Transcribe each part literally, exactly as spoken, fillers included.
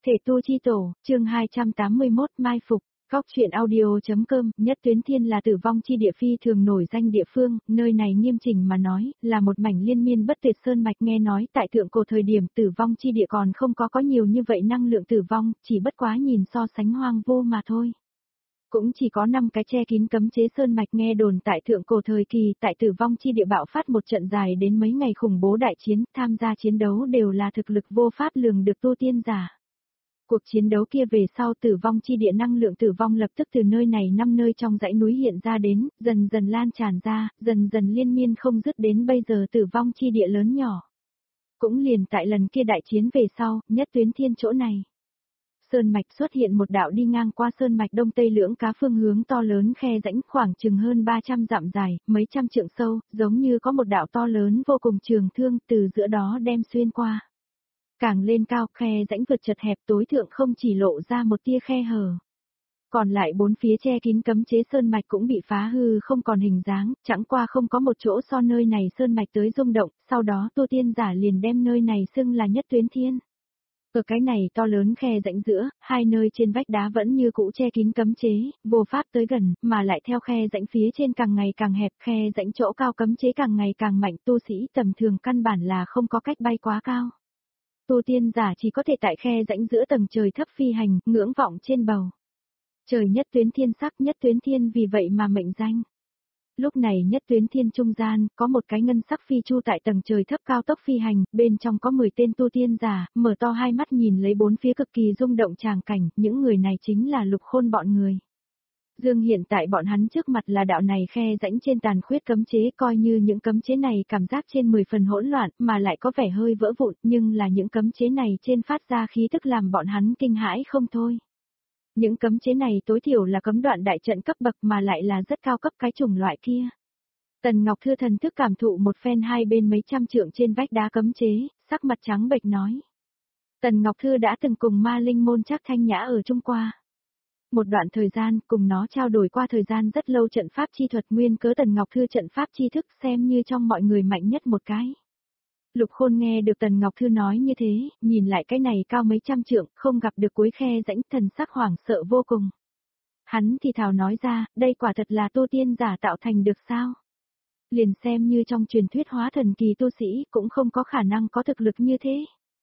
Thể tu chi tổ, chương hai trăm tám mươi mốt mai phục. Góc truyện audio.com, Nhất Tuyến Thiên là tử vong chi địa phi thường nổi danh địa phương, nơi này nghiêm chỉnh mà nói, là một mảnh liên miên bất tuyệt sơn mạch. Nghe nói tại thượng cổ thời điểm tử vong chi địa còn không có có nhiều như vậy năng lượng tử vong, chỉ bất quá nhìn so sánh hoang vô mà thôi. Cũng chỉ có năm cái che kín cấm chế sơn mạch. Nghe đồn tại thượng cổ thời kỳ, tại tử vong chi địa bạo phát một trận dài đến mấy ngày khủng bố đại chiến, tham gia chiến đấu đều là thực lực vô pháp lường được tu tiên giả. Cuộc chiến đấu kia về sau tử vong chi địa năng lượng tử vong lập tức từ nơi này năm nơi trong dãy núi hiện ra đến, dần dần lan tràn ra, dần dần liên miên không dứt đến bây giờ tử vong chi địa lớn nhỏ. Cũng liền tại lần kia đại chiến về sau, Nhất Tuyến Thiên chỗ này. Sơn mạch xuất hiện một đạo đi ngang qua sơn mạch đông tây lưỡng cá phương hướng to lớn khe rãnh khoảng chừng hơn ba trăm dặm dài, mấy trăm trượng sâu, giống như có một đạo to lớn vô cùng trường thương từ giữa đó đem xuyên qua. Càng lên cao khe rãnh vượt chật hẹp tối thượng không chỉ lộ ra một tia khe hở. Còn lại bốn phía che kín cấm chế sơn mạch cũng bị phá hư không còn hình dáng, chẳng qua không có một chỗ so nơi này sơn mạch tới rung động, sau đó tu tiên giả liền đem nơi này xưng là Nhất Tuyến Thiên. Ở cái này to lớn khe rãnh giữa, hai nơi trên vách đá vẫn như cũ che kín cấm chế, vô pháp tới gần, mà lại theo khe rãnh phía trên càng ngày càng hẹp, khe rãnh chỗ cao cấm chế càng ngày càng mạnh, tu sĩ tầm thường căn bản là không có cách bay quá cao. Tu tiên giả chỉ có thể tại khe rãnh giữa tầng trời thấp phi hành, ngưỡng vọng trên bầu. Trời Nhất Tuyến Thiên sắc Nhất Tuyến Thiên vì vậy mà mệnh danh. Lúc này Nhất Tuyến Thiên trung gian, có một cái ngân sắc phi chu tại tầng trời thấp cao tốc phi hành, bên trong có mười tên tu tiên giả, mở to hai mắt nhìn lấy bốn phía cực kỳ rung động tràng cảnh, những người này chính là Lục Khôn bọn người. Dương hiện tại bọn hắn trước mặt là đạo này khe rãnh trên tàn khuyết cấm chế, coi như những cấm chế này cảm giác trên mười phần hỗn loạn, mà lại có vẻ hơi vỡ vụn, nhưng là những cấm chế này trên phát ra khí tức làm bọn hắn kinh hãi không thôi. Những cấm chế này tối thiểu là cấm đoạn đại trận cấp bậc mà lại là rất cao cấp cái chủng loại kia. Tần Ngọc Thư thần thức cảm thụ một phen hai bên mấy trăm trượng trên vách đá cấm chế, sắc mặt trắng bệch nói. Tần Ngọc Thư đã từng cùng ma linh môn Trác Thanh Nhã ở chung qua. Một đoạn thời gian cùng nó trao đổi qua thời gian rất lâu trận pháp chi thuật, nguyên cớ Tần Ngọc Thư trận pháp chi thức xem như trong mọi người mạnh nhất một cái. Lục Khôn nghe được Tần Ngọc Thư nói như thế, nhìn lại cái này cao mấy trăm trượng, không gặp được cuối khe rãnh, thần sắc hoảng sợ vô cùng. Hắn thì thào nói ra, đây quả thật là tu tiên giả tạo thành được sao? Liền xem như trong truyền thuyết hóa thần kỳ tu sĩ cũng không có khả năng có thực lực như thế.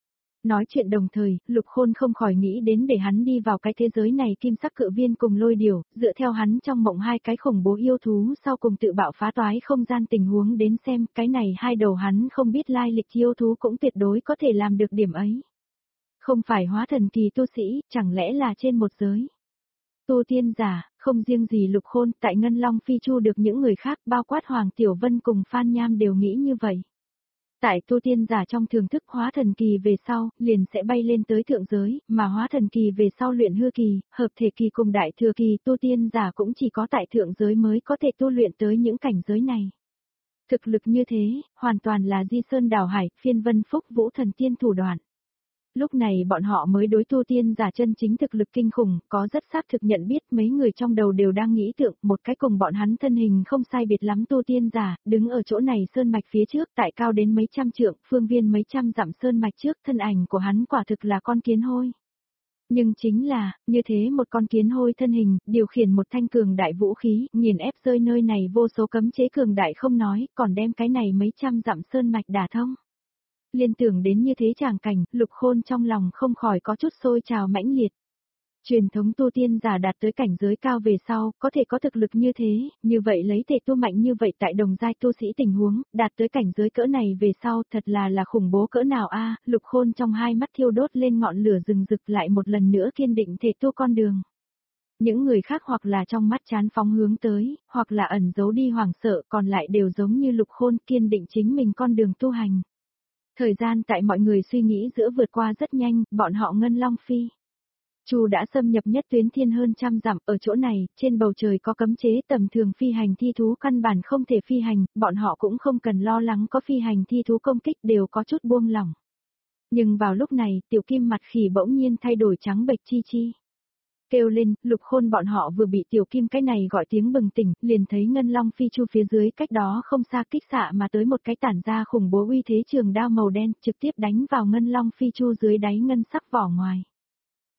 Nói chuyện đồng thời, Lục Khôn không khỏi nghĩ đến để hắn đi vào cái thế giới này kim sắc cự viên cùng lôi điểu, dựa theo hắn trong mộng hai cái khủng bố yêu thú sau cùng tự bạo phá toái không gian tình huống đến xem, cái này hai đầu hắn không biết lai lịch yêu thú cũng tuyệt đối có thể làm được điểm ấy. Không phải hóa thần kỳ tu sĩ, chẳng lẽ là trên một giới. Tu tiên giả, không riêng gì Lục Khôn, tại Ngân Long Phi Chu được những người khác bao quát Hoàng Tiểu Vân cùng Phan Nham đều nghĩ như vậy. Tại tu tiên giả trong thường thức hóa thần kỳ về sau, liền sẽ bay lên tới thượng giới, mà hóa thần kỳ về sau luyện hư kỳ, hợp thể kỳ cùng đại thừa kỳ tu tiên giả cũng chỉ có tại thượng giới mới có thể tu luyện tới những cảnh giới này. Thực lực như thế, hoàn toàn là di sơn đảo hải, phiên vân phúc vũ thần tiên thủ đoạn. Lúc này bọn họ mới đối tu tiên giả chân chính thực lực kinh khủng, có rất xác thực nhận biết mấy người trong đầu đều đang nghĩ tượng, một cái cùng bọn hắn thân hình không sai biệt lắm tu tiên giả, đứng ở chỗ này sơn mạch phía trước tại cao đến mấy trăm trượng, phương viên mấy trăm dặm sơn mạch trước, thân ảnh của hắn quả thực là con kiến hôi. Nhưng chính là, như thế một con kiến hôi thân hình, điều khiển một thanh cường đại vũ khí, nghiền ép rơi nơi này vô số cấm chế cường đại không nói, còn đem cái này mấy trăm dặm sơn mạch đả thông. Liên tưởng đến như thế tràng cảnh, Lục Khôn trong lòng không khỏi có chút sôi trào mãnh liệt. Truyền thống tu tiên giả đạt tới cảnh giới cao về sau, có thể có thực lực như thế, như vậy lấy thể tu mạnh như vậy tại đồng giai tu sĩ tình huống, đạt tới cảnh giới cỡ này về sau thật là là khủng bố cỡ nào a. Lục Khôn trong hai mắt thiêu đốt lên ngọn lửa rừng rực lại một lần nữa kiên định thể tu con đường. Những người khác hoặc là trong mắt chán phóng hướng tới, hoặc là ẩn giấu đi hoảng sợ, còn lại đều giống như Lục Khôn kiên định chính mình con đường tu hành. Thời gian tại mọi người suy nghĩ giữa vượt qua rất nhanh, bọn họ Ngân Long Phi Chu đã xâm nhập Nhất Tuyến Thiên hơn trăm dặm, ở chỗ này, trên bầu trời có cấm chế tầm thường phi hành thi thú căn bản không thể phi hành, bọn họ cũng không cần lo lắng có phi hành thi thú công kích đều có chút buông lỏng. Nhưng vào lúc này, tiểu kim mặt khỉ bỗng nhiên thay đổi trắng bệch chi chi. Kêu lên, Lục Khôn bọn họ vừa bị tiểu kim cái này gọi tiếng bừng tỉnh, liền thấy Ngân Long Phi Chu phía dưới cách đó không xa kích xạ mà tới một cái tản ra khủng bố uy thế trường đao màu đen, trực tiếp đánh vào Ngân Long Phi Chu dưới đáy ngân sắc vỏ ngoài.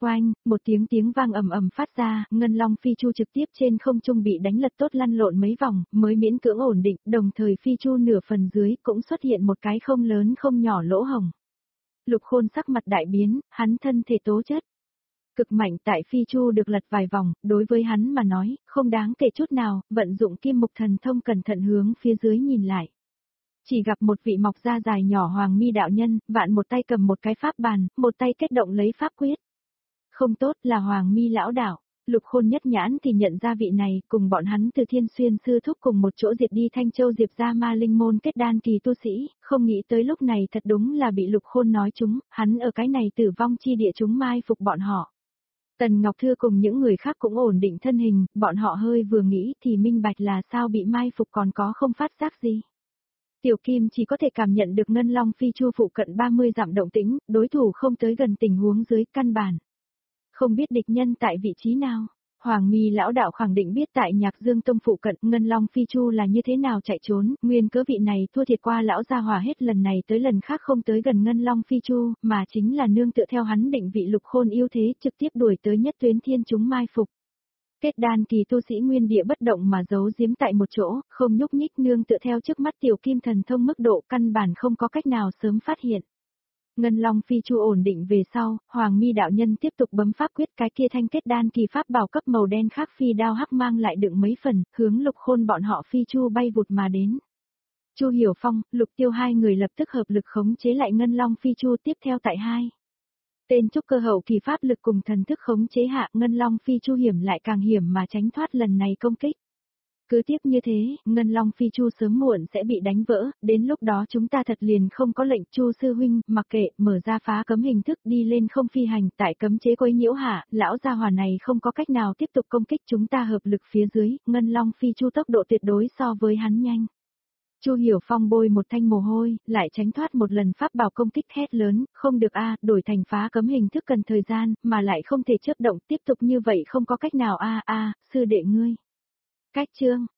Oanh, một tiếng tiếng vang ầm ầm phát ra, Ngân Long Phi Chu trực tiếp trên không trung bị đánh lật tốt lăn lộn mấy vòng, mới miễn cưỡng ổn định, đồng thời Phi Chu nửa phần dưới cũng xuất hiện một cái không lớn không nhỏ lỗ hổng. Lục Khôn sắc mặt đại biến, hắn thân thể tố chất cực mạnh tại Phi Chu được lật vài vòng, đối với hắn mà nói, không đáng kể chút nào, vận dụng kim mục thần thông cẩn thận hướng phía dưới nhìn lại. Chỉ gặp một vị mọc da dài nhỏ Hoàng Mi đạo nhân, vạn một tay cầm một cái pháp bàn, một tay kết động lấy pháp quyết. Không tốt là Hoàng Mi lão đạo. Lục Khôn nhất nhãn thì nhận ra vị này, cùng bọn hắn từ Thiên Xuyên sư thúc cùng một chỗ diệt đi Thanh Châu Diệp gia ma linh môn kết đan kỳ tu sĩ, không nghĩ tới lúc này thật đúng là bị Lục Khôn nói chúng, hắn ở cái này tử vong chi địa chúng mai phục bọn họ. Tần Ngọc Thư cùng những người khác cũng ổn định thân hình, bọn họ hơi vừa nghĩ thì minh bạch là sao bị mai phục còn có không phát giác gì. Tiểu Kim chỉ có thể cảm nhận được Ngân Long Phi Chu phụ cận ba mươi dặm động tĩnh, đối thủ không tới gần tình huống dưới căn bản. Không biết địch nhân tại vị trí nào, Hoàng Mi lão đạo khẳng định biết tại Nhạc Dương Tông phụ cận Ngân Long Phi Chu là như thế nào chạy trốn, nguyên cớ vị này thua thiệt qua lão gia hỏa hết lần này tới lần khác không tới gần Ngân Long Phi Chu, mà chính là nương tựa theo hắn định vị Lục Khôn yếu thế trực tiếp đuổi tới Nhất Tuyến Thiên chúng mai phục. Kết đan kỳ tu sĩ nguyên địa bất động mà giấu giếm tại một chỗ, không nhúc nhích nương tựa theo trước mắt Tiểu Kim thần thông mức độ căn bản không có cách nào sớm phát hiện. Ngân Long Phi Chu ổn định về sau, Hoàng Mi đạo nhân tiếp tục bấm pháp quyết cái kia thanh kết đan kỳ pháp bảo cấp màu đen khác phi đao hắc mang lại đựng mấy phần, hướng Lục Khôn bọn họ Phi Chu bay vụt mà đến. Chu Hiểu Phong, Lục Tiêu hai người lập tức hợp lực khống chế lại Ngân Long Phi Chu tiếp theo tại hai. Tên trúc cơ hậu kỳ pháp lực cùng thần thức khống chế hạ Ngân Long Phi Chu hiểm lại càng hiểm mà tránh thoát lần này công kích. Cứ tiếp như thế, Ngân Long Phi Chu sớm muộn sẽ bị đánh vỡ, đến lúc đó chúng ta thật liền không có lệnh Chu sư huynh, mặc kệ, mở ra phá cấm hình thức đi lên không phi hành, tại cấm chế quấy nhiễu hạ, lão gia hỏa này không có cách nào tiếp tục công kích chúng ta hợp lực phía dưới, Ngân Long Phi Chu tốc độ tuyệt đối so với hắn nhanh. Chu Hiểu Phong bôi một thanh mồ hôi, lại tránh thoát một lần pháp bảo công kích hét lớn, không được a, đổi thành phá cấm hình thức cần thời gian, mà lại không thể chớp động, tiếp tục như vậy không có cách nào a a, sư đệ ngươi. Cách chương